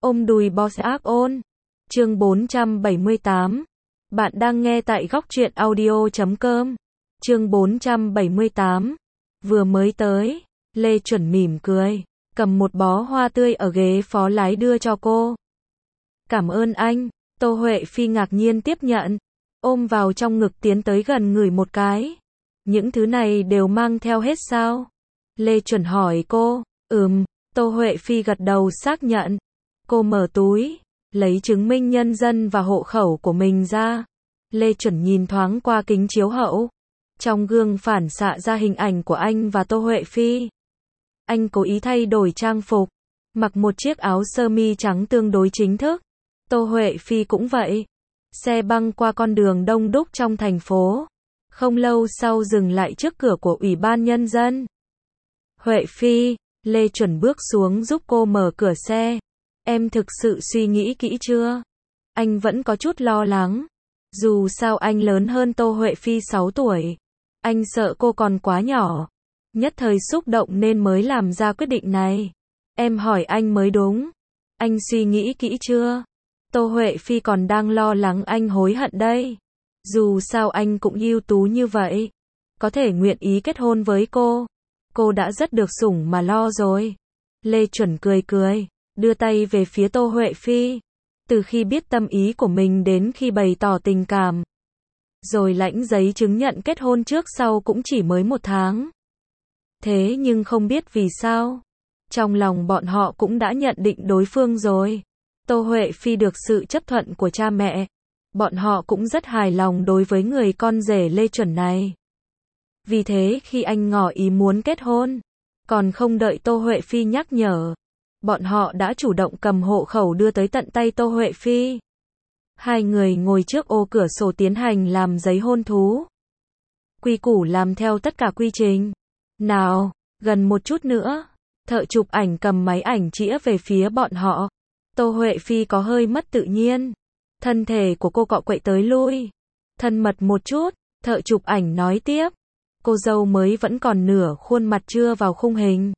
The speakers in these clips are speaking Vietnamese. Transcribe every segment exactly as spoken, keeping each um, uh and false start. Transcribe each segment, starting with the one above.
Ôm đùi boss ác ôn. Chương bốn trăm bảy mươi tám. Bạn đang nghe tại góc truyện audio chấm com. Chương bốn trăm bảy mươi tám. Vừa mới tới, Lê Chuẩn mỉm cười, cầm một bó hoa tươi ở ghế phó lái đưa cho cô. Cảm ơn anh. Tô Huệ Phi ngạc nhiên tiếp nhận, ôm vào trong ngực tiến tới gần ngửi một cái. Những thứ này đều mang theo hết sao? Lê Chuẩn hỏi cô. Ừm. Tô Huệ Phi gật đầu xác nhận. Cô mở túi, lấy chứng minh nhân dân và hộ khẩu của mình ra. Lê Chuẩn nhìn thoáng qua kính chiếu hậu. Trong gương phản xạ ra hình ảnh của anh và Tô Huệ Phi. Anh cố ý thay đổi trang phục, mặc một chiếc áo sơ mi trắng tương đối chính thức. Tô Huệ Phi cũng vậy. Xe băng qua con đường đông đúc trong thành phố. Không lâu sau dừng lại trước cửa của Ủy ban Nhân dân. Huệ Phi, Lê Chuẩn bước xuống giúp cô mở cửa xe. Em thực sự suy nghĩ kỹ chưa? Anh vẫn có chút lo lắng. Dù sao anh lớn hơn Tô Huệ Phi sáu tuổi. Anh sợ cô còn quá nhỏ. Nhất thời xúc động nên mới làm ra quyết định này. Em hỏi anh mới đúng. Anh suy nghĩ kỹ chưa? Tô Huệ Phi còn đang lo lắng anh hối hận đây. Dù sao anh cũng ưu tú như vậy. Có thể nguyện ý kết hôn với cô. Cô đã rất được sủng mà lo rồi. Lê Chuẩn cười cười, đưa tay về phía Tô Huệ Phi. Từ khi biết tâm ý của mình đến khi bày tỏ tình cảm. Rồi lãnh giấy chứng nhận kết hôn trước sau cũng chỉ mới một tháng. Thế nhưng không biết vì sao. Trong lòng bọn họ cũng đã nhận định đối phương rồi. Tô Huệ Phi được sự chấp thuận của cha mẹ. Bọn họ cũng rất hài lòng đối với người con rể Lê Chuẩn này. Vì thế khi anh ngỏ ý muốn kết hôn, còn không đợi Tô Huệ Phi nhắc nhở, bọn họ đã chủ động cầm hộ khẩu đưa tới tận tay Tô Huệ Phi. Hai người ngồi trước ô cửa sổ tiến hành làm giấy hôn thú. Quy củ làm theo tất cả quy trình. Nào, gần một chút nữa. Thợ chụp ảnh cầm máy ảnh chĩa về phía bọn họ. Tô Huệ Phi có hơi mất tự nhiên. Thân thể của cô cọ quậy tới lui. Thân mật một chút, thợ chụp ảnh nói tiếp. Cô dâu mới vẫn còn nửa khuôn mặt chưa vào khung hình.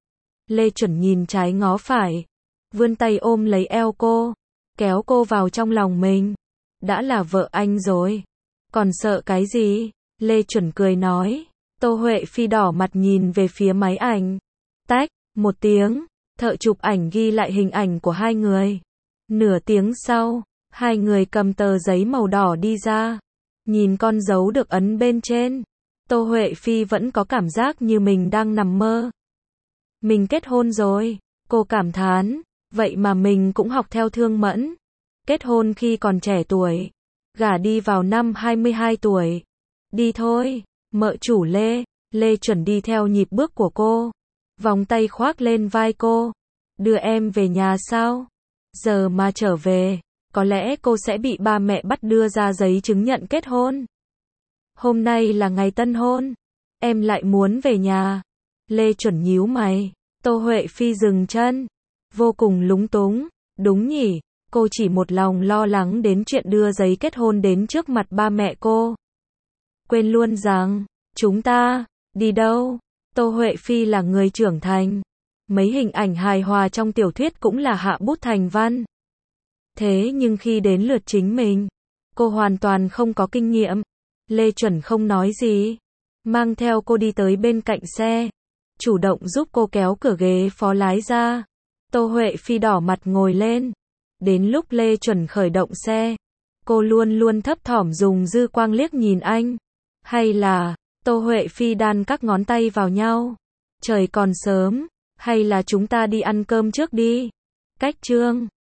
Lê Chuẩn nhìn trái ngó phải. Vươn tay ôm lấy eo cô. Kéo cô vào trong lòng mình. Đã là vợ anh rồi. Còn sợ cái gì? Lê Chuẩn cười nói. Tô Huệ Phi đỏ mặt nhìn về phía máy ảnh. Tách, một tiếng. Thợ chụp ảnh ghi lại hình ảnh của hai người. Nửa tiếng sau, hai người cầm tờ giấy màu đỏ đi ra. Nhìn con dấu được ấn bên trên. Tô Huệ Phi vẫn có cảm giác như mình đang nằm mơ. Mình kết hôn rồi, cô cảm thán. Vậy mà mình cũng học theo Thương Mẫn. Kết hôn khi còn trẻ tuổi. Gả đi vào năm hai mươi hai tuổi. Đi thôi, mợ chủ Lê. Lê Chuẩn đi theo nhịp bước của cô. Vòng tay khoác lên vai cô. Đưa em về nhà sao? Giờ mà trở về, có lẽ cô sẽ bị ba mẹ bắt đưa ra giấy chứng nhận kết hôn. Hôm nay là ngày tân hôn. Em lại muốn về nhà. Lê Chuẩn nhíu mày. Tô Huệ Phi dừng chân. Vô cùng lúng túng. Đúng nhỉ, cô chỉ một lòng lo lắng đến chuyện đưa giấy kết hôn đến trước mặt ba mẹ cô. Quên luôn rằng, chúng ta, đi đâu? Tô Huệ Phi là người trưởng thành. Mấy hình ảnh hài hòa trong tiểu thuyết cũng là hạ bút thành văn. Thế nhưng khi đến lượt chính mình, cô hoàn toàn không có kinh nghiệm. Lê Chuẩn không nói gì. Mang theo cô đi tới bên cạnh xe. Chủ động giúp cô kéo cửa ghế phó lái ra. Tô Huệ Phi đỏ mặt ngồi lên. Đến lúc Lê Chuẩn khởi động xe, cô luôn luôn thấp thỏm dùng dư quang liếc nhìn anh. Hay là, Tô Huệ Phi đan các ngón tay vào nhau. Trời còn sớm, hay là chúng ta đi ăn cơm trước đi. Cách chương